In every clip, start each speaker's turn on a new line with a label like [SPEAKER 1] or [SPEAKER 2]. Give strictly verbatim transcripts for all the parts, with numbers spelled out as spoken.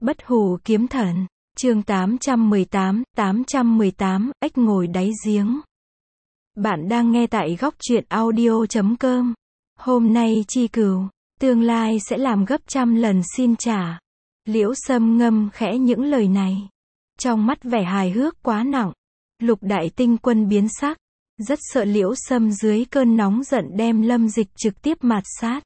[SPEAKER 1] Bất hủ kiếm thần, chương tám trăm mười tám, tám trăm mười tám, ếch ngồi đáy giếng. Bạn đang nghe tại góc truyện audio chấm com. Hôm nay chi cừu, tương lai sẽ làm gấp trăm lần xin trả. Liễu Sâm ngâm khẽ những lời này. Trong mắt vẻ hài hước quá nặng. Lục đại tinh quân biến sắc. Rất sợ Liễu Sâm dưới cơn nóng giận đem Lâm Dịch trực tiếp mạt sát.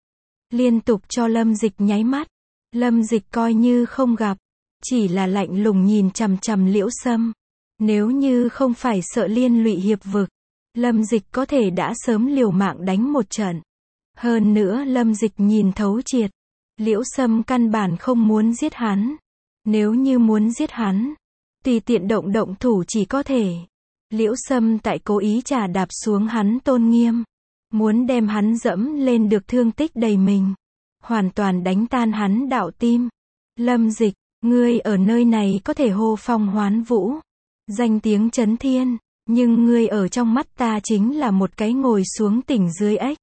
[SPEAKER 1] Liên tục cho Lâm Dịch nháy mắt. Lâm Dịch coi như không gặp. Chỉ là lạnh lùng nhìn chằm chằm Liễu Sâm. Nếu như không phải sợ liên lụy hiệp vực, Lâm Dịch có thể đã sớm liều mạng đánh một trận. Hơn nữa Lâm Dịch nhìn thấu triệt. Liễu Sâm căn bản không muốn giết hắn. Nếu như muốn giết hắn, tùy tiện động động thủ chỉ có thể. Liễu Sâm tại cố ý trà đạp xuống hắn tôn nghiêm. Muốn đem hắn dẫm lên được thương tích đầy mình. Hoàn toàn đánh tan hắn đạo tim. Lâm Dịch, ngươi ở nơi này có thể hô phong hoán vũ. Danh tiếng chấn thiên. Nhưng ngươi ở trong mắt ta chính là một cái ngồi xuống tỉnh dưới ếch.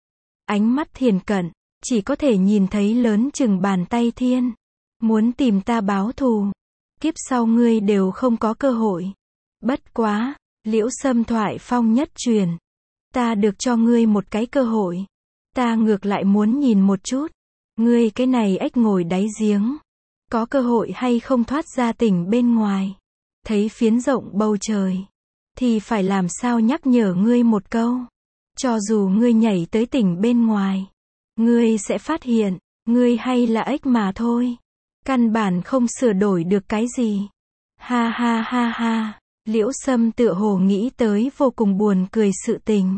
[SPEAKER 1] Ánh mắt thiền cận, chỉ có thể nhìn thấy lớn chừng bàn tay thiên. Muốn tìm ta báo thù, kiếp sau ngươi đều không có cơ hội. Bất quá, Liễu Sâm thoại phong nhất truyền. Ta được cho ngươi một cái cơ hội. Ta ngược lại muốn nhìn một chút. Ngươi cái này ếch ngồi đáy giếng. Có cơ hội hay không thoát ra tỉnh bên ngoài. Thấy phiến rộng bầu trời. Thì phải làm sao nhắc nhở ngươi một câu. Cho dù ngươi nhảy tới tỉnh bên ngoài. Ngươi sẽ phát hiện, ngươi hay là ếch mà thôi. Căn bản không sửa đổi được cái gì. Ha ha ha ha. Liễu Sâm tựa hồ nghĩ tới vô cùng buồn cười sự tình.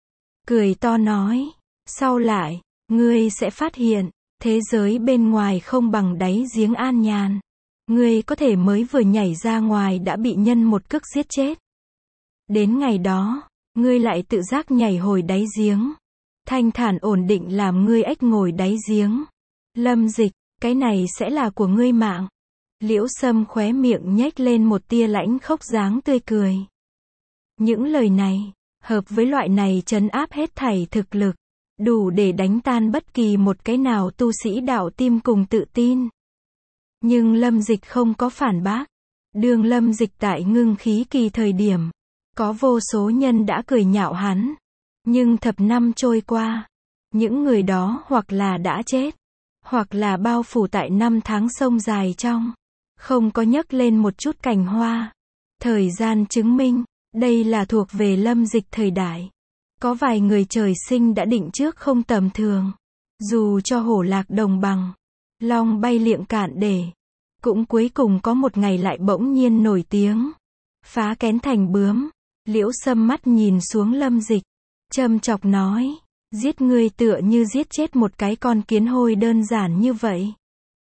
[SPEAKER 1] Cười to nói. Sau lại, ngươi sẽ phát hiện, thế giới bên ngoài không bằng đáy giếng an nhàn. Ngươi có thể mới vừa nhảy ra ngoài đã bị nhân một cước giết chết. Đến ngày đó, ngươi lại tự giác nhảy hồi đáy giếng. Thanh thản ổn định làm ngươi ếch ngồi đáy giếng. Lâm Dịch, cái này sẽ là của ngươi mạng. Liễu Sâm khóe miệng nhếch lên một tia lãnh khốc dáng tươi cười. Những lời này, hợp với loại này trấn áp hết thảy thực lực, đủ để đánh tan bất kỳ một cái nào tu sĩ đạo tim cùng tự tin. Nhưng Lâm Dịch không có phản bác. Đường Lâm Dịch tại ngưng khí kỳ thời điểm, có vô số nhân đã cười nhạo hắn. Nhưng thập năm trôi qua, những người đó hoặc là đã chết, hoặc là bao phủ tại năm tháng sông dài trong, không có nhấc lên một chút cành hoa. Thời gian chứng minh, đây là thuộc về Lâm Dịch thời đại. Có vài người trời sinh đã định trước không tầm thường. Dù cho hổ lạc đồng bằng, long bay liệng cạn để, cũng cuối cùng có một ngày lại bỗng nhiên nổi tiếng. Phá kén thành bướm. Liễu Sâm mắt nhìn xuống Lâm Dịch, châm chọc nói, giết ngươi tựa như giết chết một cái con kiến hôi đơn giản như vậy.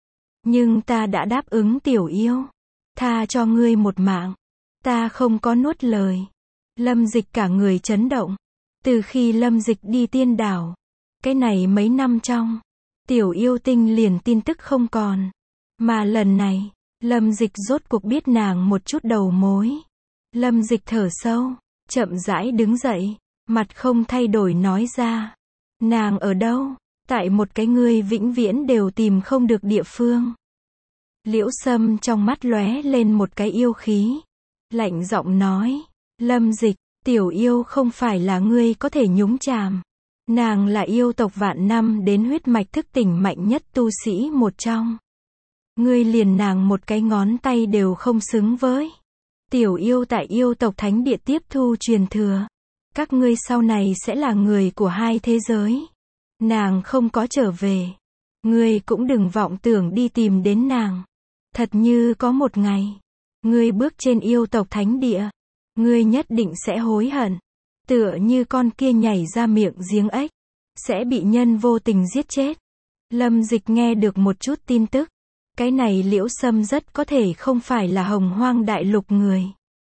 [SPEAKER 1] Nhưng ta đã đáp ứng tiểu yêu, tha cho ngươi một mạng. Ta không có nuốt lời. Lâm Dịch cả người chấn động. Từ khi Lâm Dịch đi tiên đảo, cái này mấy năm trong, tiểu yêu tinh liền tin tức không còn. Mà lần này, Lâm Dịch rốt cuộc biết nàng một chút đầu mối. Lâm Dịch thở sâu, chậm rãi đứng dậy, mặt không thay đổi nói ra. Nàng ở đâu? Tại một cái ngươi vĩnh viễn đều tìm không được địa phương. Liễu Sâm trong mắt lóe lên một cái yêu khí. Lạnh giọng nói, Lâm Dịch, tiểu yêu không phải là ngươi có thể nhúng chàm. Nàng là yêu tộc vạn năm đến huyết mạch thức tỉnh mạnh nhất tu sĩ một trong. Ngươi liền nàng một cái ngón tay đều không xứng với. Tiểu yêu tại yêu tộc thánh địa tiếp thu truyền thừa. Các ngươi sau này sẽ là người của hai thế giới. Nàng không có trở về. Ngươi cũng đừng vọng tưởng đi tìm đến nàng. Thật như có một ngày, ngươi bước trên yêu tộc thánh địa, ngươi nhất định sẽ hối hận. Tựa như con kia nhảy ra miệng giếng ếch, sẽ bị nhân vô tình giết chết. Lâm Dịch nghe được một chút tin tức. Cái này Liễu Sâm rất có thể không phải là Hồng Hoang đại lục người.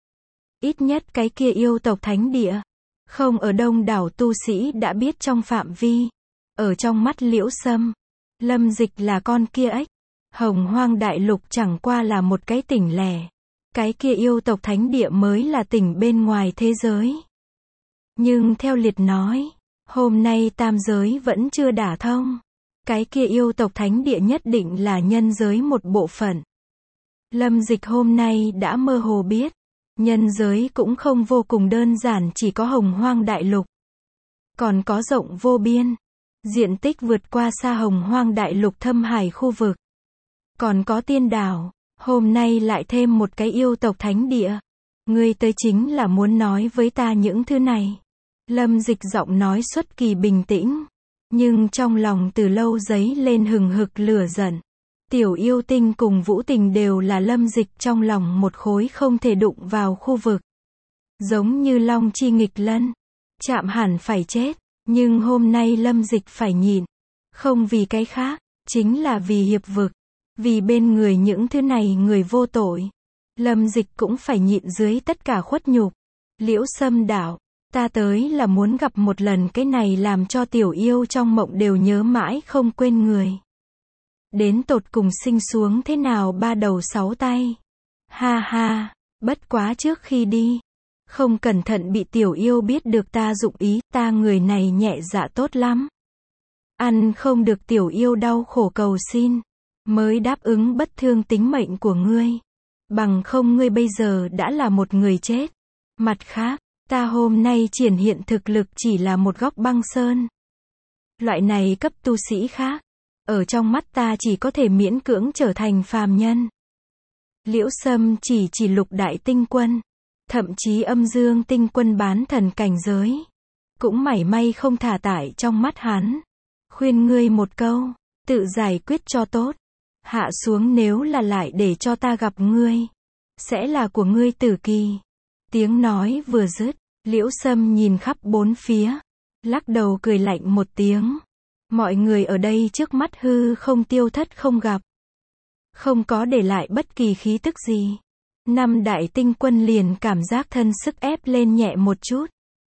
[SPEAKER 1] Ít nhất cái kia yêu tộc thánh địa, không ở đông đảo tu sĩ đã biết trong phạm vi. Ở trong mắt Liễu Sâm, Lâm Dịch là con kia ếch. Hồng Hoang đại lục chẳng qua là một cái tỉnh lẻ. Cái kia yêu tộc thánh địa mới là tỉnh bên ngoài thế giới. Nhưng theo Liệt nói, hôm nay tam giới vẫn chưa đả thông. Cái kia yêu tộc thánh địa nhất định là nhân giới một bộ phận. Lâm Dịch hôm nay đã mơ hồ biết, nhân giới cũng không vô cùng đơn giản chỉ có Hồng Hoang Đại Lục. Còn có rộng vô biên, diện tích vượt qua xa Hồng Hoang Đại Lục thâm hải khu vực. Còn có tiên đảo, hôm nay lại thêm một cái yêu tộc thánh địa. Ngươi tới chính là muốn nói với ta những thứ này. Lâm Dịch giọng nói xuất kỳ bình tĩnh, nhưng trong lòng từ lâu dấy lên hừng hực lửa giận. Tiểu yêu tinh cùng Vũ Tình đều là Lâm Dịch trong lòng một khối không thể đụng vào khu vực. Giống như long chi nghịch lân, chạm hẳn phải chết, nhưng hôm nay Lâm Dịch phải nhịn. Không vì cái khác, chính là vì hiệp vực, vì bên người những thứ này người vô tội. Lâm Dịch cũng phải nhịn dưới tất cả khuất nhục. Liễu Sâm đảo, ta tới là muốn gặp một lần cái này làm cho tiểu yêu trong mộng đều nhớ mãi không quên người. Đến tột cùng sinh xuống thế nào ba đầu sáu tay. Ha ha, bất quá trước khi đi, không cẩn thận bị tiểu yêu biết được ta dụng ý, ta người này nhẹ dạ tốt lắm. Ăn không được tiểu yêu đau khổ cầu xin, mới đáp ứng bất thương tính mệnh của ngươi. Bằng không ngươi bây giờ đã là một người chết. Mặt khác, ta hôm nay triển hiện thực lực chỉ là một góc băng sơn. Loại này cấp tu sĩ khác, ở trong mắt ta chỉ có thể miễn cưỡng trở thành phàm nhân. Liễu Sâm chỉ chỉ lục đại tinh quân, thậm chí âm dương tinh quân bán thần cảnh giới, cũng mảy may không thả tại trong mắt hắn. Khuyên ngươi một câu, tự giải quyết cho tốt. Hạ xuống nếu là lại để cho ta gặp ngươi, sẽ là của ngươi tử kỳ. Tiếng nói vừa dứt, Liễu Sâm nhìn khắp bốn phía, lắc đầu cười lạnh một tiếng. Mọi người ở đây trước mắt hư không tiêu thất không gặp, không có để lại bất kỳ khí tức gì. Năm đại tinh quân liền cảm giác thân sức ép lên nhẹ một chút.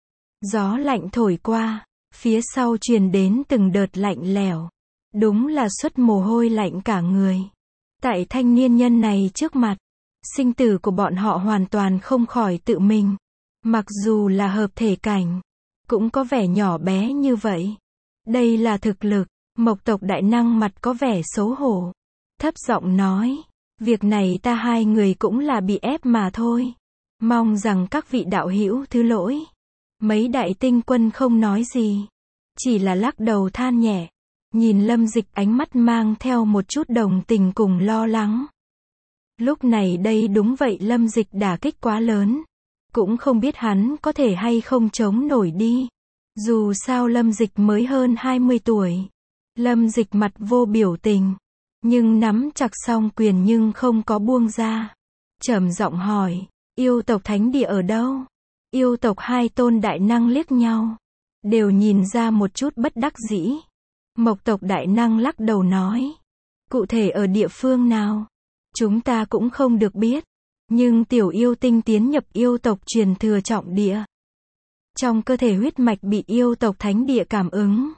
[SPEAKER 1] Gió lạnh thổi qua, phía sau truyền đến từng đợt lạnh lẽo. Đúng là xuất mồ hôi lạnh cả người. Tại thanh niên nhân này trước mặt, sinh tử của bọn họ hoàn toàn không khỏi tự mình. Mặc dù là hợp thể cảnh, cũng có vẻ nhỏ bé như vậy. Đây là thực lực. Mộc tộc đại năng mặt có vẻ xấu hổ, thấp giọng nói, việc này ta hai người cũng là bị ép mà thôi. Mong rằng các vị đạo hữu thứ lỗi. Mấy đại tinh quân không nói gì, chỉ là lắc đầu than nhẹ. Nhìn Lâm Dịch ánh mắt mang theo một chút đồng tình cùng lo lắng. Lúc này đây đúng vậy Lâm Dịch đả kích quá lớn. Cũng không biết hắn có thể hay không chống nổi đi. Dù sao Lâm Dịch mới hơn hai mươi tuổi. Lâm Dịch mặt vô biểu tình, nhưng nắm chặt song quyền nhưng không có buông ra. Trầm giọng hỏi, yêu tộc thánh địa ở đâu? Yêu tộc hai tôn đại năng liếc nhau, đều nhìn ra một chút bất đắc dĩ. Mộc tộc đại năng lắc đầu nói, cụ thể ở địa phương nào, chúng ta cũng không được biết. Nhưng tiểu yêu tinh tiến nhập yêu tộc truyền thừa trọng địa. Trong cơ thể huyết mạch bị yêu tộc thánh địa cảm ứng,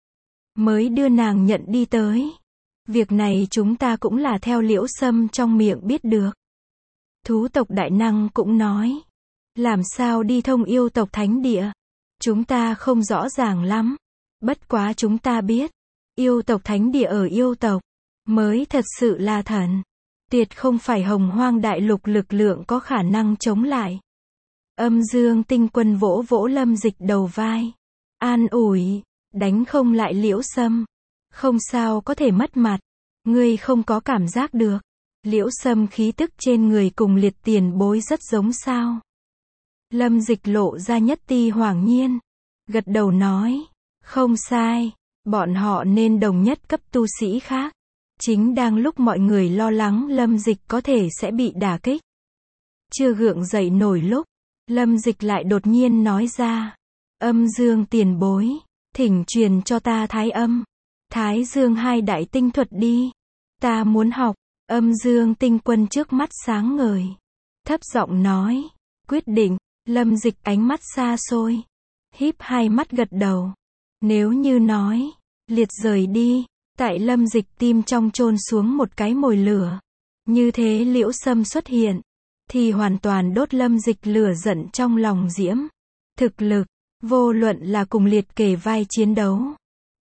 [SPEAKER 1] mới đưa nàng nhận đi tới. Việc này chúng ta cũng là theo Liễu Sâm trong miệng biết được. Thú tộc đại năng cũng nói, làm sao đi thông yêu tộc thánh địa, chúng ta không rõ ràng lắm. Bất quá chúng ta biết, yêu tộc thánh địa ở yêu tộc, mới thật sự là thần. Tuyệt không phải Hồng Hoang Đại Lục lực lượng có khả năng chống lại. Âm dương tinh quân vỗ vỗ Lâm Dịch đầu vai, an ủi, đánh không lại Liễu Sâm, không sao có thể mất mặt. Ngươi không có cảm giác được Liễu Sâm khí tức trên người cùng liệt tiền bối rất giống sao? Lâm Dịch lộ ra nhất ti hoảng nhiên, gật đầu nói, không sai, bọn họ nên đồng nhất cấp tu sĩ khác. Chính đang lúc mọi người lo lắng Lâm Dịch có thể sẽ bị đả kích, chưa gượng dậy nổi lúc, Lâm Dịch lại đột nhiên nói ra, âm dương tiền bối, thỉnh truyền cho ta thái âm, thái dương hai đại tinh thuật đi, ta muốn học. Âm dương tinh quân trước mắt sáng ngời, thấp giọng nói, quyết định. Lâm Dịch ánh mắt xa xôi, híp hai mắt gật đầu. Nếu như nói, liệt rời đi, tại Lâm Dịch tim trong chôn xuống một cái mồi lửa. Như thế Liễu Sâm xuất hiện, thì hoàn toàn đốt Lâm Dịch lửa giận trong lòng diễm. Thực lực, vô luận là cùng liệt kề vai chiến đấu,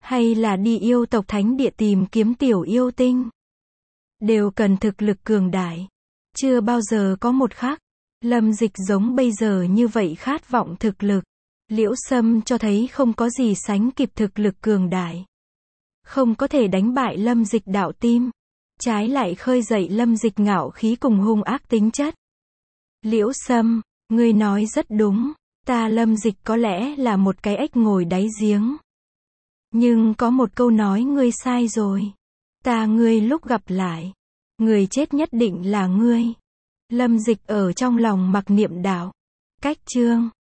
[SPEAKER 1] hay là đi yêu tộc thánh địa tìm kiếm tiểu yêu tinh, đều cần thực lực cường đại. Chưa bao giờ có một khắc, Lâm Dịch giống bây giờ như vậy khát vọng thực lực. Liễu Sâm cho thấy không có gì sánh kịp thực lực cường đại. Không có thể đánh bại Lâm Dịch đạo tim. Trái lại khơi dậy Lâm Dịch ngạo khí cùng hung ác tính chất. Liễu Sâm, ngươi nói rất đúng. Ta Lâm Dịch có lẽ là một cái ếch ngồi đáy giếng. Nhưng có một câu nói ngươi sai rồi. Ta ngươi lúc gặp lại, người chết nhất định là ngươi. Lâm Dịch ở trong lòng mặc niệm đạo. Cách chương